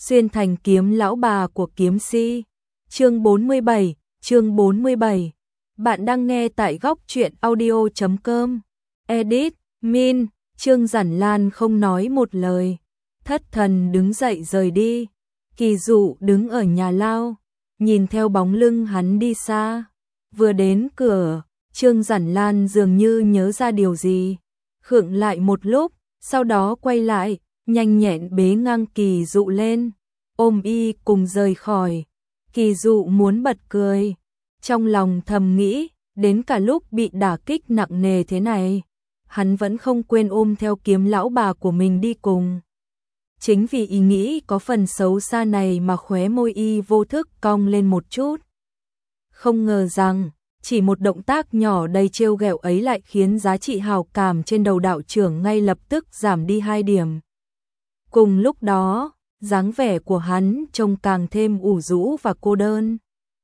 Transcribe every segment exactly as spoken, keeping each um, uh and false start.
xuyên thành kiếm lão bà của kiếm si. Chương bốn mươi bảy, chương bốn mươi bảy. Bạn đang nghe tại góc truyện audio chấm com. Edit, Min, Trương Giản Lan không nói một lời. Thất thần đứng dậy rời đi. Kỳ Dụ đứng ở nhà lao, nhìn theo bóng lưng hắn đi xa. Vừa đến cửa, Trương Giản Lan dường như nhớ ra điều gì. Khựng lại một lúc, sau đó quay lại, nhanh nhẹn bế ngang Kỳ Dụ lên, ôm y cùng rời khỏi. Kỳ Dụ muốn bật cười, trong lòng thầm nghĩ, đến cả lúc bị đả kích nặng nề thế này, hắn vẫn không quên ôm theo kiếm lão bà của mình đi cùng. Chính vì ý nghĩ có phần xấu xa này mà khóe môi y vô thức cong lên một chút. Không ngờ rằng, chỉ một động tác nhỏ đầy trêu ghẹo ấy lại khiến giá trị hào cảm trên đầu đạo trưởng ngay lập tức giảm đi hai điểm. Cùng lúc đó, dáng vẻ của hắn trông càng thêm ủ rũ và cô đơn.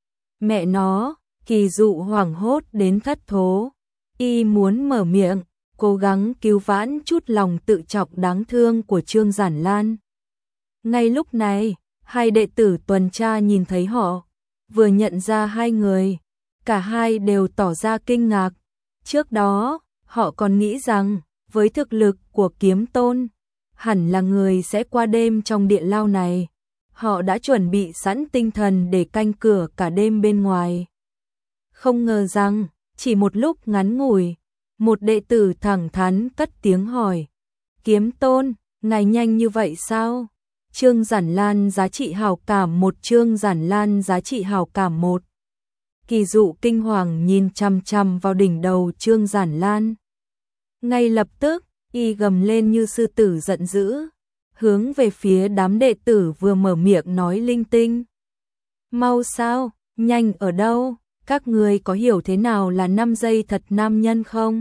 Mẹ nó, Kỳ Dụ hoảng hốt đến thất thố. Y muốn mở miệng, cố gắng cứu vãn chút lòng tự trọng đáng thương của Trương Giản Lan. Ngay lúc này, hai đệ tử tuần tra nhìn thấy họ, vừa nhận ra hai người, cả hai đều tỏ ra kinh ngạc. Trước đó, họ còn nghĩ rằng, với thực lực của Kiếm Tôn, hẳn là người sẽ qua đêm trong địa lao này. Họ đã chuẩn bị sẵn tinh thần để canh cửa cả đêm bên ngoài. Không ngờ rằng, chỉ một lúc ngắn ngủi, một đệ tử thẳng thắn cất tiếng hỏi: Kiếm Tôn, ngài nhanh như vậy sao? Trương Giản Lan giá trị hào cảm một, Trương Giản Lan giá trị hào cảm một. Kỳ Dụ kinh hoàng nhìn chằm chằm vào đỉnh đầu Trương Giản Lan. Ngay lập tức, y gầm lên như sư tử giận dữ, hướng về phía đám đệ tử vừa mở miệng nói linh tinh. Mau sao, nhanh ở đâu, các người có hiểu thế nào là năm giây thật nam nhân không?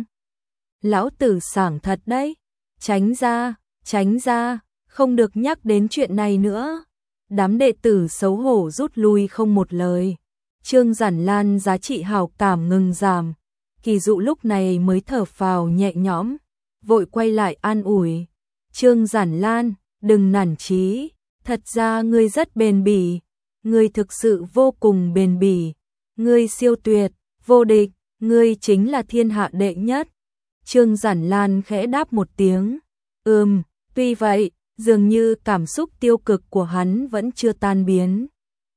Lão tử sảng thật đấy, tránh ra, tránh ra, không được nhắc đến chuyện này nữa. Đám đệ tử xấu hổ rút lui không một lời. Trương Giản Lan giá trị hào cảm ngừng giảm. Kỳ Dụ lúc này mới thở phào nhẹ nhõm, vội quay lại an ủi. Trương Giản Lan, đừng nản chí, thật ra ngươi rất bền bỉ, ngươi thực sự vô cùng bền bỉ, ngươi siêu tuyệt, vô địch, ngươi chính là thiên hạ đệ nhất. Trương Giản Lan khẽ đáp một tiếng. Ừm, tuy vậy, dường như cảm xúc tiêu cực của hắn vẫn chưa tan biến.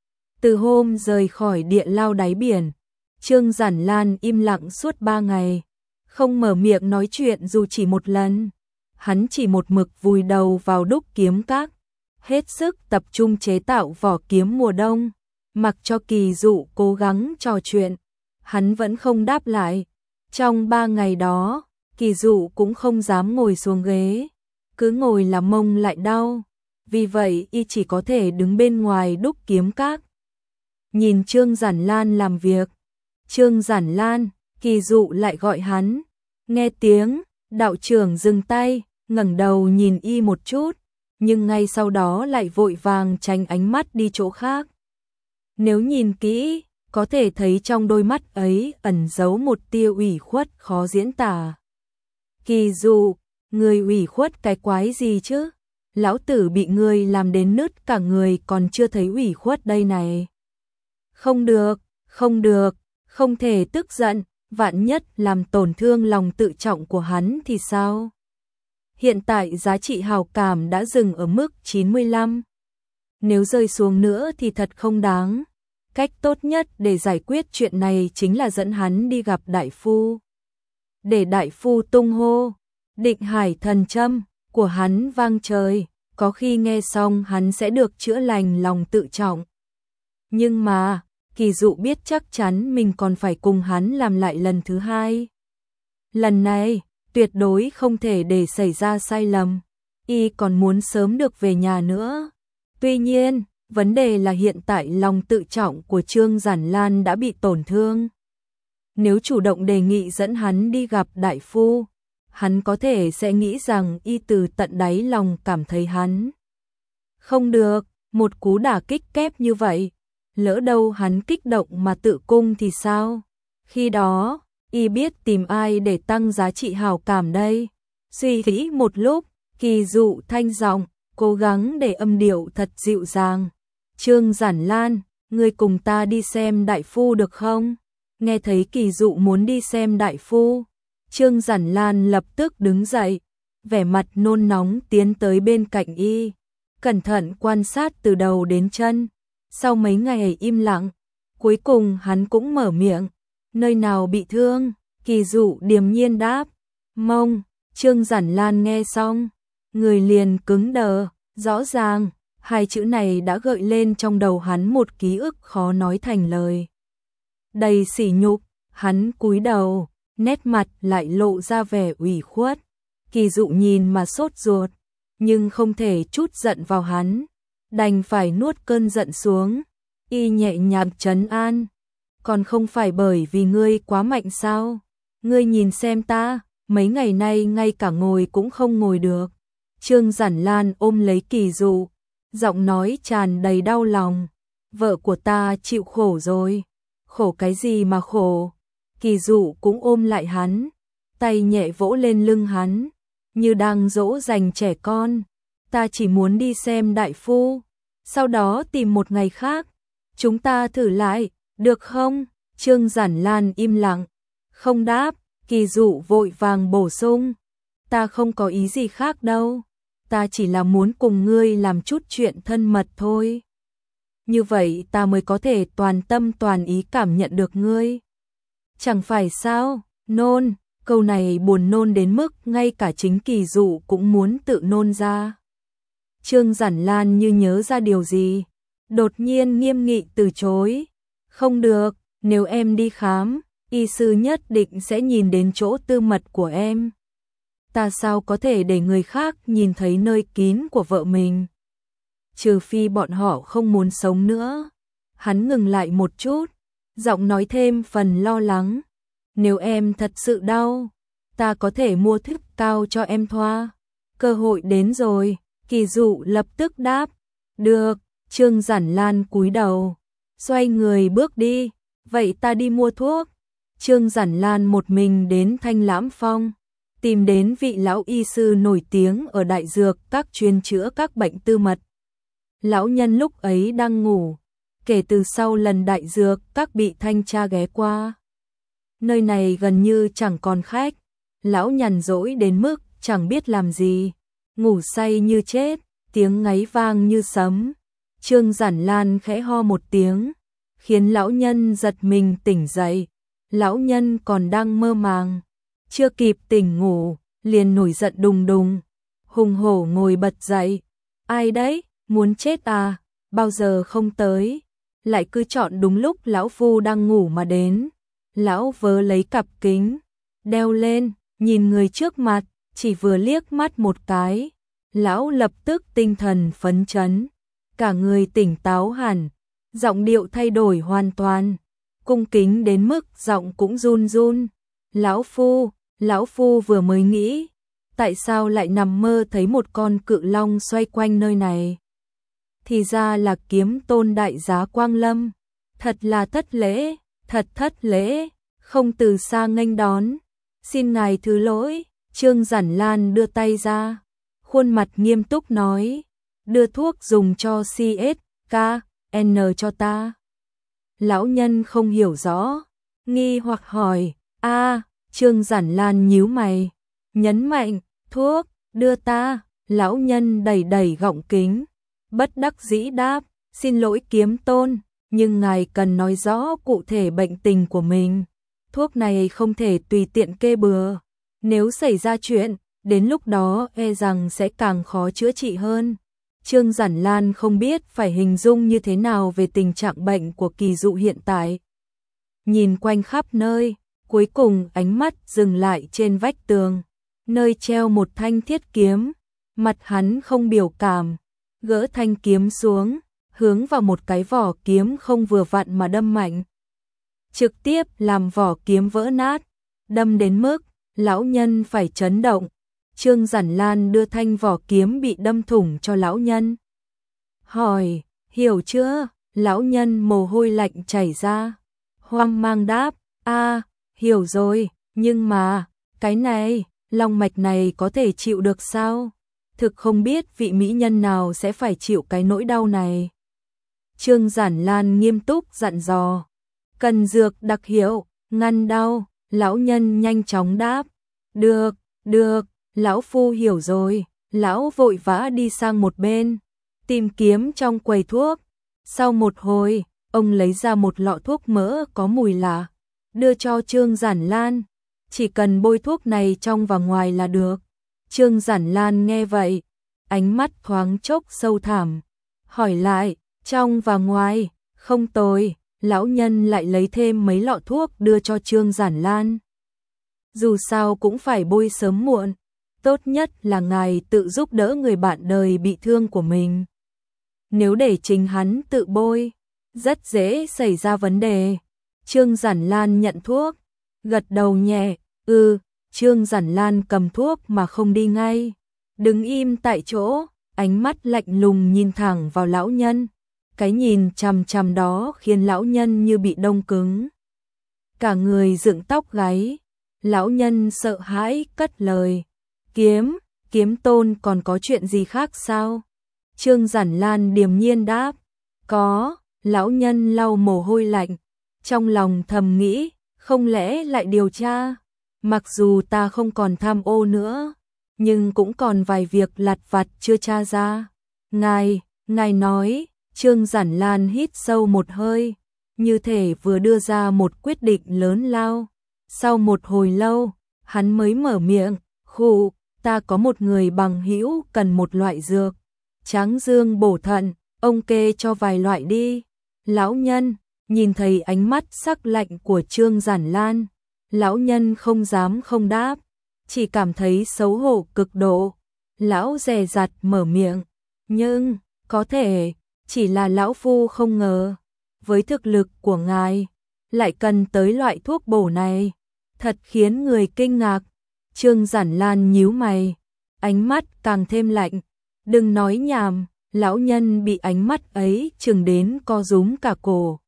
Từ hôm rời khỏi địa lao đáy biển, Trương Giản Lan im lặng suốt ba ngày, không mở miệng nói chuyện dù chỉ một lần. Hắn chỉ một mực vùi đầu vào đúc kiếm các, hết sức tập trung chế tạo vỏ kiếm mùa đông, mặc cho Kỳ Dụ cố gắng trò chuyện, hắn vẫn không đáp lại. Trong ba ngày đó, Kỳ Dụ cũng không dám ngồi xuống ghế, cứ ngồi là mông lại đau, vì vậy y chỉ có thể đứng bên ngoài đúc kiếm các, nhìn Trương Giản Lan làm việc. Trương Giản Lan, Kỳ Dụ lại gọi hắn. Nghe tiếng, đạo trưởng dừng tay, ngẩng đầu nhìn y một chút, nhưng ngay sau đó lại vội vàng tránh ánh mắt đi chỗ khác. Nếu nhìn kỹ, có thể thấy trong đôi mắt ấy ẩn giấu một tia ủy khuất khó diễn tả. Kỳ Dụ, người ủy khuất cái quái gì chứ? Lão tử bị người làm đến nứt cả người còn chưa thấy ủy khuất đây này. Không được, không được, không thể tức giận, vạn nhất làm tổn thương lòng tự trọng của hắn thì sao? Hiện tại giá trị hào cảm đã dừng ở mức chín mươi lăm. Nếu rơi xuống nữa thì thật không đáng. Cách tốt nhất để giải quyết chuyện này chính là dẫn hắn đi gặp đại phu. Để đại phu tung hô Định Hải thần châm của hắn vang trời, có khi nghe xong hắn sẽ được chữa lành lòng tự trọng. Nhưng mà, Kỳ Dụ biết chắc chắn mình còn phải cùng hắn làm lại lần thứ hai. Lần này, tuyệt đối không thể để xảy ra sai lầm. Y còn muốn sớm được về nhà nữa. Tuy nhiên, vấn đề là hiện tại lòng tự trọng của Trương Giản Lan đã bị tổn thương. Nếu chủ động đề nghị dẫn hắn đi gặp đại phu, hắn có thể sẽ nghĩ rằng y từ tận đáy lòng cảm thấy hắn. Không được, một cú đả kích kép như vậy, lỡ đâu hắn kích động mà tự cung thì sao? Khi đó, y biết tìm ai để tăng giá trị hào cảm đây? Suy nghĩ một lúc, Kỳ Dụ thanh giọng, cố gắng để âm điệu thật dịu dàng. Trương Giản Lan, ngươi cùng ta đi xem đại phu được không? Nghe thấy Kỳ Dụ muốn đi xem đại phu, Trương Giản Lan lập tức đứng dậy, vẻ mặt nôn nóng tiến tới bên cạnh y, cẩn thận quan sát từ đầu đến chân. Sau mấy ngày im lặng, cuối cùng hắn cũng mở miệng, nơi nào bị thương? Kỳ Dụ điềm nhiên đáp, mông. Trương Giản Lan nghe xong, người liền cứng đờ, rõ ràng, hai chữ này đã gợi lên trong đầu hắn một ký ức khó nói thành lời. Đầy sỉ nhục, hắn cúi đầu, nét mặt lại lộ ra vẻ ủy khuất. Kỳ Dụ nhìn mà sốt ruột, nhưng không thể chút giận vào hắn, đành phải nuốt cơn giận xuống. Y nhẹ nhàng trấn an, còn không phải bởi vì ngươi quá mạnh sao? Ngươi nhìn xem ta, mấy ngày nay ngay cả ngồi cũng không ngồi được. Trương Giản Lan ôm lấy Kỳ Dụ, giọng nói tràn đầy đau lòng. Vợ của ta chịu khổ rồi. Khổ cái gì mà khổ? Kỳ Dụ cũng ôm lại hắn, tay nhẹ vỗ lên lưng hắn, như đang dỗ dành trẻ con. Ta chỉ muốn đi xem đại phu, sau đó tìm một ngày khác, chúng ta thử lại, được không? Trương Giản Lan im lặng, không đáp. Kỳ Dụ vội vàng bổ sung, ta không có ý gì khác đâu, ta chỉ là muốn cùng ngươi làm chút chuyện thân mật thôi. Như vậy ta mới có thể toàn tâm toàn ý cảm nhận được ngươi. Chẳng phải sao? Nôn, câu này buồn nôn đến mức ngay cả chính Kỳ Dụ cũng muốn tự nôn ra. Trương Giản Lan như nhớ ra điều gì, đột nhiên nghiêm nghị từ chối. Không được, nếu em đi khám, y sư nhất định sẽ nhìn đến chỗ tư mật của em. Ta sao có thể để người khác nhìn thấy nơi kín của vợ mình? Trừ phi bọn họ không muốn sống nữa. Hắn ngừng lại một chút, giọng nói thêm phần lo lắng. Nếu em thật sự đau, ta có thể mua thuốc cao cho em thoa. Cơ hội đến rồi. Kỳ Dụ lập tức đáp, được. Trương Giản Lan cúi đầu, xoay người bước đi. Vậy ta đi mua thuốc. Trương Giản Lan một mình đến Thanh Lãm Phong, tìm đến vị lão y sư nổi tiếng ở đại dược các chuyên chữa các bệnh tư mật. Lão nhân lúc ấy đang ngủ, kể từ sau lần đại dược các bị thanh tra ghé qua. Nơi này gần như chẳng còn khách, lão nhàn rỗi đến mức chẳng biết làm gì, ngủ say như chết, tiếng ngáy vang như sấm. Trương Giản Lan khẽ ho một tiếng, khiến lão nhân giật mình tỉnh dậy. Lão nhân còn đang mơ màng, chưa kịp tỉnh ngủ, liền nổi giận đùng đùng, hùng hổ ngồi bật dậy. Ai đấy, muốn chết à, bao giờ không tới, lại cứ chọn đúng lúc lão phu đang ngủ mà đến. Lão vớ lấy cặp kính, đeo lên, nhìn người trước mặt, chỉ vừa liếc mắt một cái, lão lập tức tinh thần phấn chấn, cả người tỉnh táo hẳn, giọng điệu thay đổi hoàn toàn, cung kính đến mức giọng cũng run run. Lão phu, lão phu vừa mới nghĩ, tại sao lại nằm mơ thấy một con cự long xoay quanh nơi này? Thì ra là Kiếm Tôn đại giá Quang Lâm, thật là thất lễ, thật thất lễ, không từ xa nghênh đón, xin ngài thứ lỗi. Trương Giản Lan đưa tay ra, khuôn mặt nghiêm túc nói, đưa thuốc dùng cho xê ét ca en cho ta. Lão nhân không hiểu rõ, nghi hoặc hỏi, a. Trương Giản Lan nhíu mày, nhấn mạnh, thuốc, đưa ta. Lão nhân đẩy đẩy gọng kính, bất đắc dĩ đáp, xin lỗi Kiếm Tôn, nhưng ngài cần nói rõ cụ thể bệnh tình của mình. Thuốc này không thể tùy tiện kê bừa, nếu xảy ra chuyện, đến lúc đó e rằng sẽ càng khó chữa trị hơn. Trương Giản Lan không biết phải hình dung như thế nào về tình trạng bệnh của Kỳ Dụ hiện tại. Nhìn quanh khắp nơi, cuối cùng ánh mắt dừng lại trên vách tường, nơi treo một thanh thiết kiếm. Mặt hắn không biểu cảm, gỡ thanh kiếm xuống, hướng vào một cái vỏ kiếm không vừa vặn mà đâm mạnh, trực tiếp làm vỏ kiếm vỡ nát, đâm đến mức lão nhân phải chấn động. Trương Giản Lan đưa thanh vỏ kiếm bị đâm thủng cho lão nhân, hỏi, hiểu chưa? Lão nhân mồ hôi lạnh chảy ra, hoang mang đáp, a, hiểu rồi, nhưng mà, cái này, long mạch này có thể chịu được sao? thực không biết vị mỹ nhân nào sẽ phải chịu cái nỗi đau này. Trương Giản Lan nghiêm túc dặn dò, cần dược đặc hiệu, ngăn đau, lão nhân nhanh chóng đáp, được, được, lão phu hiểu rồi, lão vội vã đi sang một bên, tìm kiếm trong quầy thuốc. Sau một hồi, ông lấy ra một lọ thuốc mỡ có mùi lạ, đưa cho Trương Giản Lan, chỉ cần bôi thuốc này trong và ngoài là được. Trương Giản Lan nghe vậy, ánh mắt thoáng chốc sâu thẳm, hỏi lại, trong và ngoài, không tồi, lão nhân lại lấy thêm mấy lọ thuốc đưa cho Trương Giản Lan. Dù sao cũng phải bôi sớm muộn, tốt nhất là ngài tự giúp đỡ người bạn đời bị thương của mình. Nếu để chính hắn tự bôi, rất dễ xảy ra vấn đề. Trương Giản Lan nhận thuốc, gật đầu nhẹ, ừ, Trương Giản Lan cầm thuốc mà không đi ngay, đứng im tại chỗ, ánh mắt lạnh lùng nhìn thẳng vào lão nhân. Cái nhìn chằm chằm đó khiến lão nhân như bị đông cứng. Cả người dựng tóc gáy, lão nhân sợ hãi cất lời, kiếm, kiếm tôn còn có chuyện gì khác sao? Trương Giản Lan điềm nhiên đáp, có, lão nhân lau mồ hôi lạnh, trong lòng thầm nghĩ, không lẽ lại điều tra? Mặc dù ta không còn tham ô nữa, nhưng cũng còn vài việc lặt vặt chưa tra ra. Ngài, ngài nói, Trương Giản Lan hít sâu một hơi, như thể vừa đưa ra một quyết định lớn lao. Sau một hồi lâu, hắn mới mở miệng, khụ, ta có một người bằng hữu cần một loại dược, tráng dương bổ thận, ông kê cho vài loại đi. Lão nhân, nhìn thấy ánh mắt sắc lạnh của Trương Giản Lan, lão nhân không dám không đáp, chỉ cảm thấy xấu hổ cực độ. Lão dè dặt mở miệng, nhưng, có thể, chỉ là lão phu không ngờ, với thực lực của ngài, lại cần tới loại thuốc bổ này, thật khiến người kinh ngạc. Trương Giản Lan nhíu mày, ánh mắt càng thêm lạnh, đừng nói nhảm, lão nhân bị ánh mắt ấy chừng đến co rúm cả cổ.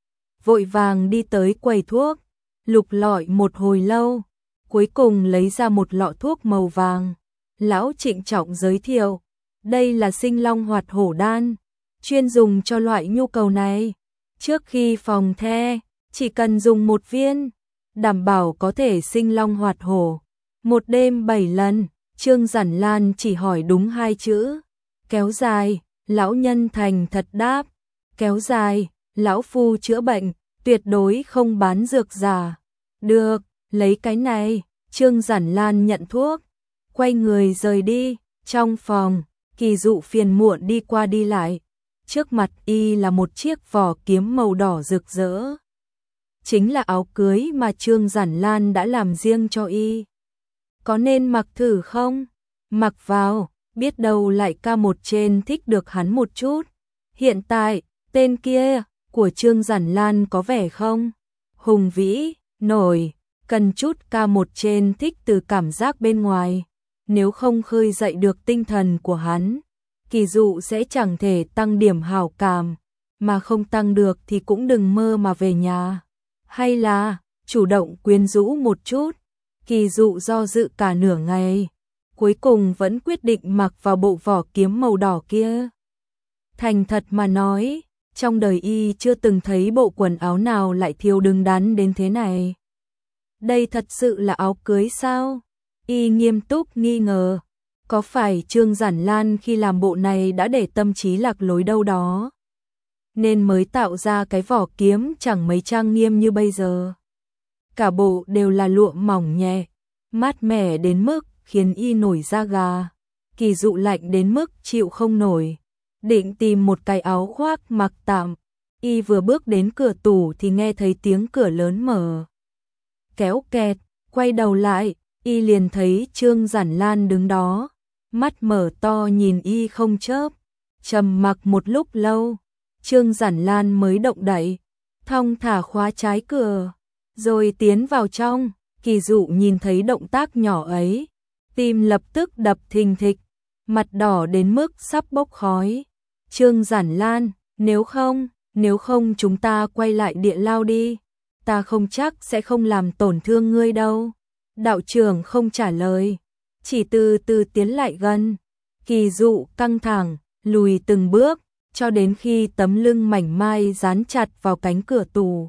Vội vàng đi tới quầy thuốc, lục lọi một hồi lâu, cuối cùng lấy ra một lọ thuốc màu vàng. Lão trịnh trọng giới thiệu, đây là sinh long hoạt hổ đan, chuyên dùng cho loại nhu cầu này. Trước khi phòng the, chỉ cần dùng một viên, đảm bảo có thể sinh long hoạt hổ. Một đêm bảy lần, Trương Giản Lan chỉ hỏi đúng hai chữ, kéo dài. Lão nhân thành thật đáp, kéo dài, lão phu chữa bệnh, tuyệt đối không bán dược giả. Được, lấy cái này. Trương Giản Lan nhận thuốc, quay người rời đi. Trong phòng, Kỳ Dụ phiền muộn đi qua đi lại. Trước mặt y là một chiếc vỏ kiếm màu đỏ rực rỡ. Chính là áo cưới mà Trương Giản Lan đã làm riêng cho y. Có nên mặc thử không? Mặc vào, biết đâu lại ca một trên thích được hắn một chút. Hiện tại, tên kia của Trương Giản Lan có vẻ không hùng vĩ, nổi, cần chút ca một trên thích từ cảm giác bên ngoài. Nếu không khơi dậy được tinh thần của hắn, Kỳ Dụ sẽ chẳng thể tăng điểm hảo cảm, mà không tăng được thì cũng đừng mơ mà về nhà. Hay là chủ động quyến rũ một chút. Kỳ Dụ do dự cả nửa ngày, cuối cùng vẫn quyết định mặc vào bộ vỏ kiếm màu đỏ kia. Thành thật mà nói, trong đời y chưa từng thấy bộ quần áo nào lại thiếu đứng đắn đến thế này. Đây thật sự là áo cưới sao? Y nghiêm túc nghi ngờ, có phải Trương Giản Lan khi làm bộ này đã để tâm trí lạc lối đâu đó, nên mới tạo ra cái vỏ kiếm chẳng mấy trang nghiêm như bây giờ. Cả bộ đều là lụa mỏng nhẹ, mát mẻ đến mức khiến y nổi da gà. Kỳ Dụ lạnh đến mức chịu không nổi, định tìm một cái áo khoác mặc tạm. Y vừa bước đến cửa tủ thì nghe thấy tiếng cửa lớn mở. Kéo kẹt, quay đầu lại, y liền thấy Trương Giản Lan đứng đó, mắt mở to nhìn y không chớp. Trầm mặc một lúc lâu, Trương Giản Lan mới động đậy, thong thả khóa trái cửa, rồi tiến vào trong. Kỳ Dụ nhìn thấy động tác nhỏ ấy, tim lập tức đập thình thịch, mặt đỏ đến mức sắp bốc khói. Trương Giản Lan, nếu không, nếu không chúng ta quay lại địa lao đi, ta không chắc sẽ không làm tổn thương ngươi đâu. Đạo trưởng không trả lời, chỉ từ từ tiến lại gần. Kỳ Dụ căng thẳng, lùi từng bước, cho đến khi tấm lưng mảnh mai dán chặt vào cánh cửa tù.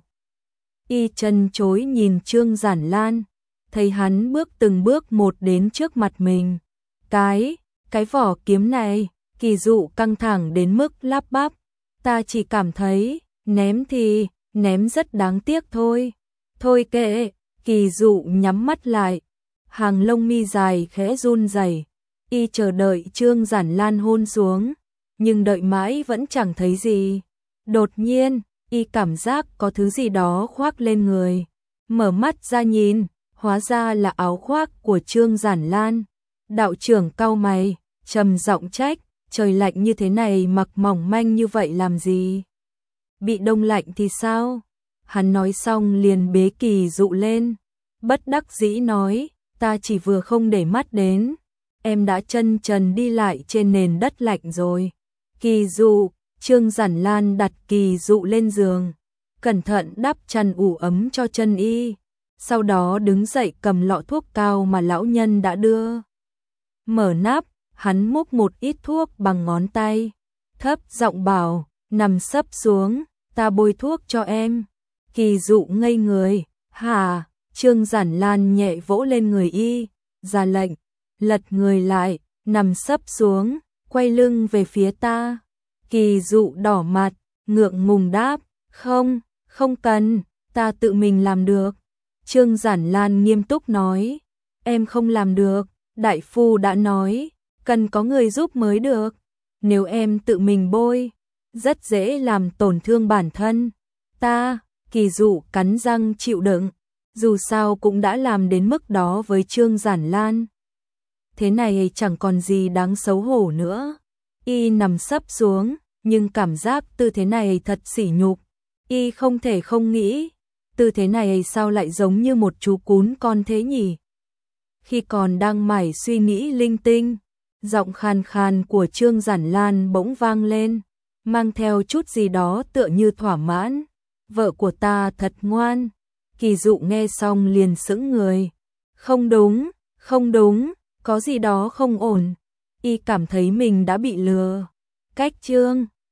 Y chân chối nhìn Trương Giản Lan, thấy hắn bước từng bước một đến trước mặt mình. Cái, cái vỏ kiếm này, Kỳ Dụ căng thẳng đến mức lắp bắp. Ta chỉ cảm thấy, ném thì, ném rất đáng tiếc thôi. Thôi kệ, Kỳ Dụ nhắm mắt lại. Hàng lông mi dài khẽ run rẩy. Y chờ đợi Trương Giản Lan hôn xuống, nhưng đợi mãi vẫn chẳng thấy gì. Đột nhiên, Y cảm giác có thứ gì đó khoác lên người. Mở mắt ra nhìn, hóa ra là áo khoác của Trương Giản Lan. Đạo trưởng cau mày, trầm giọng trách, trời lạnh như thế này mặc mỏng manh như vậy làm gì? Bị đông lạnh thì sao? Hắn nói xong liền bế Kỳ Dụ lên. Bất đắc dĩ nói, ta chỉ vừa không để mắt đến. Em đã chân trần đi lại trên nền đất lạnh rồi. Kỳ Dụ, Trương Giản Lan đặt Kỳ Dụ lên giường, cẩn thận đắp chăn ủ ấm cho chân Y. Sau đó đứng dậy cầm lọ thuốc cao mà lão nhân đã đưa. Mở nắp, hắn múc một ít thuốc bằng ngón tay, thấp giọng bảo, nằm sấp xuống, ta bôi thuốc cho em. Kỳ Dụ ngây người, hả? Trương Giản Lan nhẹ vỗ lên người Y, ra lệnh, lật người lại, nằm sấp xuống, quay lưng về phía ta. Kỳ Dụ đỏ mặt, ngượng ngùng đáp, không, không cần, ta tự mình làm được. Trương Giản Lan nghiêm túc nói, em không làm được, đại phu đã nói, cần có người giúp mới được. Nếu em tự mình bôi, rất dễ làm tổn thương bản thân. Ta, Kỳ Dụ cắn răng chịu đựng, dù sao cũng đã làm đến mức đó với Trương Giản Lan. Thế này chẳng còn gì đáng xấu hổ nữa. Y nằm sấp xuống, nhưng cảm giác tư thế này thật sỉ nhục. Y không thể không nghĩ, tư thế này sao lại giống như một chú cún con thế nhỉ? Khi còn đang mải suy nghĩ linh tinh, giọng khàn khàn của Trương Giản Lan bỗng vang lên, mang theo chút gì đó tựa như thỏa mãn. Vợ của ta thật ngoan. Kỳ Dụ nghe xong liền sững người. Không đúng, không đúng, có gì đó không ổn. Y cảm thấy mình đã bị lừa. Cách Trương